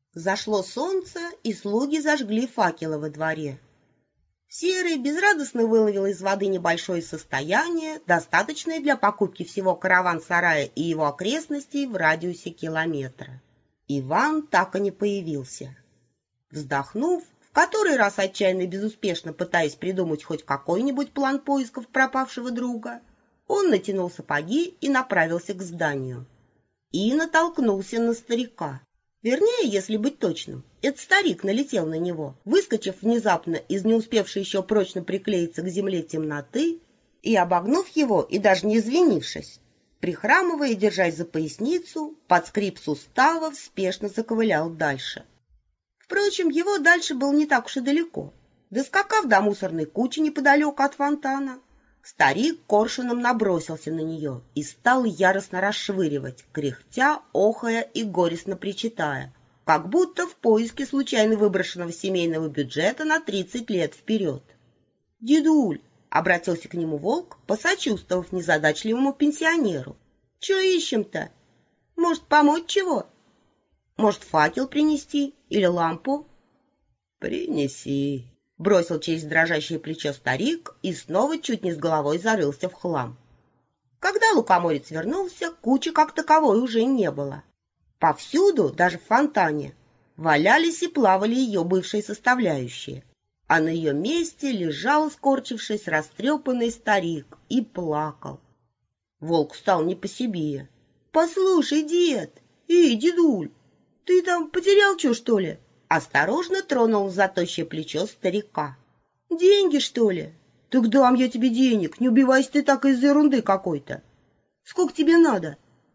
Зашло солнце, и слуги зажгли факелы во дворе. Серый безрадостно выловил из воды небольшое состояние, достаточное для покупки всего караван-сарая и его окрестностей в радиусе километра. Иван так и не появился. Вздохнув, в который раз отчаянно и безуспешно пытаясь придумать хоть какой-нибудь план поисков пропавшего друга, он натянул сапоги и направился к зданию. И натолкнулся на старика. Вернее, если быть точным, этот старик налетел на него, выскочив внезапно из не успевшей еще прочно приклеиться к земле темноты, и, обогнув его и даже не извинившись, прихрамывая и держась за поясницу, под скрип суставов спешно заковылял дальше. Впрочем, его дальше было не так уж и далеко. Доскакав до мусорной кучи неподалеку от фонтана, старик коршуном набросился на нее и стал яростно расшвыривать, кряхтя, охая и горестно причитая, как будто в поиске случайно выброшенного семейного бюджета на 30 лет вперед. «Дедуль!» — обратился к нему волк, посочувствовав незадачливому пенсионеру. «Чё ищем-то? Может, помочь чего? Может, факел принести или лампу?» «Принеси!» — бросил через дрожащее плечо старик и снова чуть не с головой зарылся в хлам. Когда лукоморец вернулся, кучи как таковой уже не было. Повсюду, даже в фонтане, валялись и плавали ее бывшие составляющие, а на ее месте лежал, скорчившись, растрепанный старик и плакал. Волк стал не по себе. «Послушай, дед! Эй, дедуль! Ты там потерял чё, что ли?» Осторожно тронул за тощее плечо старика. «Деньги, что ли? Так дам я тебе денег, не убивайся ты так из-за ерунды какой-то. Сколько тебе надо?»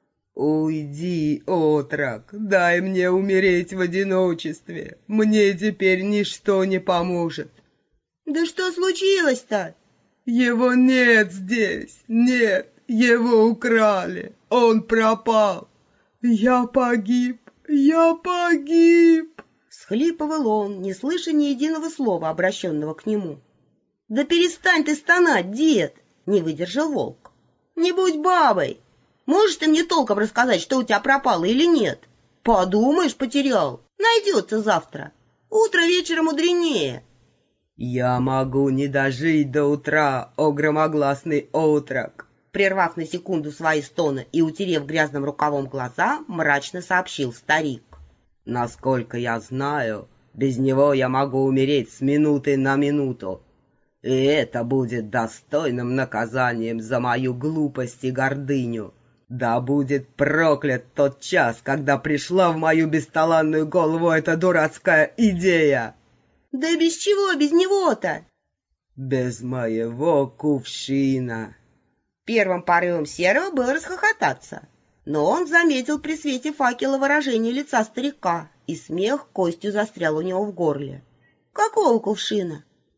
«Уйди, отрок, дай мне умереть в одиночестве. Мне теперь ничто не поможет». «Да что случилось-то?» «Его нет здесь, нет, его украли, он пропал. Я погиб, я погиб!» Схлипывал он, не слыша ни единого слова, обращенного к нему. «Да перестань ты стонать, дед!» — не выдержал волк. «Не будь бабой! Можешь ты мне толком рассказать, что у тебя пропало или нет? Подумаешь, потерял. Найдется завтра. Утро вечера мудренее». «Я могу не дожить до утра, о громогласный отрок!» Прервав на секунду свои стоны и утерев грязным рукавом глаза, мрачно сообщил старик. «Насколько я знаю, без него я могу умереть с минуты на минуту. И это будет достойным наказанием за мою глупость и гордыню. Да будет проклят тот час, когда пришла в мою бесталанную голову эта дурацкая идея!» «Да без чего, без него-то?» «Без моего кувшина!» Первым порывом Серого было расхохотаться, но он заметил при свете факела выражение лица старика, и смех костью застрял у него в горле. «Какого кувшина?»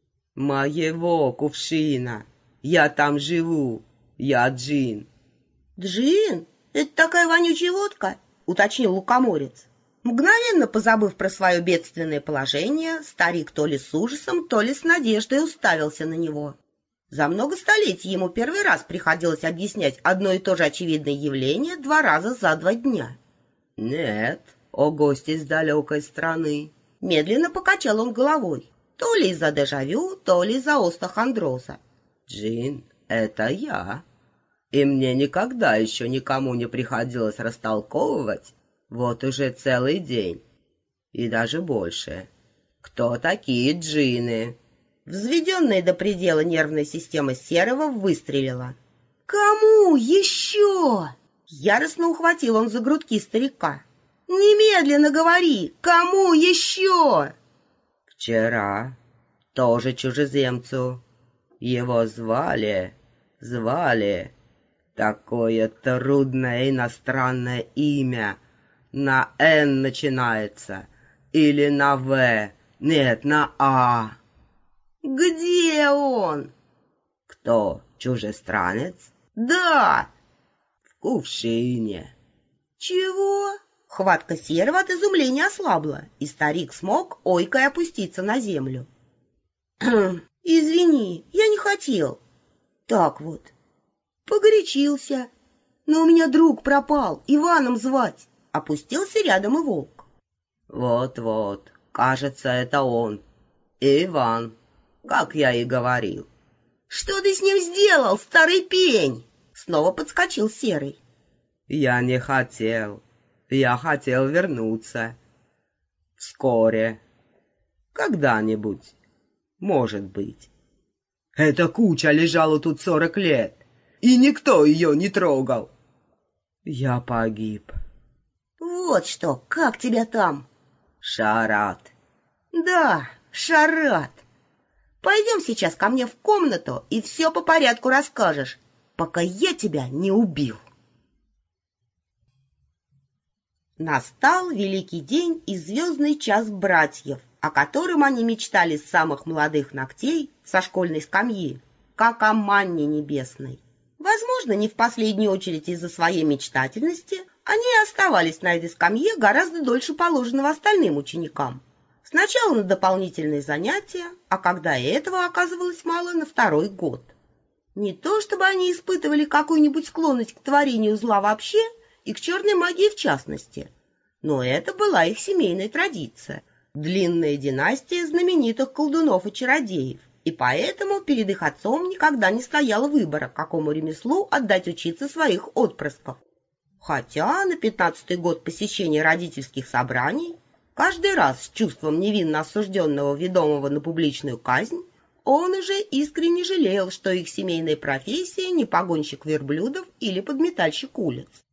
«Моего кувшина! Я там живу, я Джин!» «Джин? Это такая вонючая водка?» — уточнил лукоморец. Мгновенно позабыв про свое бедственное положение, старик то ли с ужасом, то ли с надеждой уставился на него. За много столетий ему первый раз приходилось объяснять одно и то же очевидное явление 2 раза за 2 дня. «Нет, о гость из далекой страны!» Медленно покачал он головой, то ли из-за дежавю, то ли из-за остеохондроза. «Джин, это я, и мне никогда еще никому не приходилось растолковывать, вот уже целый день, и даже больше. Кто такие джинны?» Взведенная до предела нервная система Серого выстрелила. «Кому еще?» Яростно ухватил он за грудки старика. «Немедленно говори, кому еще?» «Вчера, тоже чужеземцу. Его звали, такое трудное иностранное имя. На «Н» начинается, или на «В», нет, на «А». «Где он?» «Кто, чужестранец?» «Да». «В кувшине». «Чего?» Хватка Серого от изумления ослабла, и старик смог ойкой опуститься на землю. «Извини, я не хотел. Так вот, погорячился. Но у меня друг пропал, Иваном звать». Опустился рядом и волк. Вот-вот, кажется, это он. Иван, как я и говорил. Что ты с ним сделал, старый пень? Снова подскочил Серый. Я не хотел. Я хотел вернуться. Вскоре. Когда-нибудь. Может быть. Эта куча лежала тут 40 лет, и никто ее не трогал. Я погиб. Вот что, как тебя там? Шарат. Да, Шарат. Пойдем сейчас ко мне в комнату и все по порядку расскажешь, пока я тебя не убил. Настал великий день и звездный час братьев, о котором они мечтали с самых молодых ногтей со школьной скамьи, как о манне небесной. Возможно, не в последнюю очередь из-за своей мечтательности они оставались на этой скамье гораздо дольше положенного остальным ученикам. Сначала на дополнительные занятия, а когда и этого оказывалось мало, на второй год. Не то чтобы они испытывали какую-нибудь склонность к творению зла вообще и к черной магии в частности, но это была их семейная традиция, длинная династия знаменитых колдунов и чародеев, и поэтому перед их отцом никогда не стояло выбора, какому ремеслу отдать учиться своих отпрысков. Хотя на 15-й год посещения родительских собраний, каждый раз с чувством невинно осужденного, ведомого на публичную казнь, он уже искренне жалел, что их семейная профессия не погонщик верблюдов или подметальщик улиц.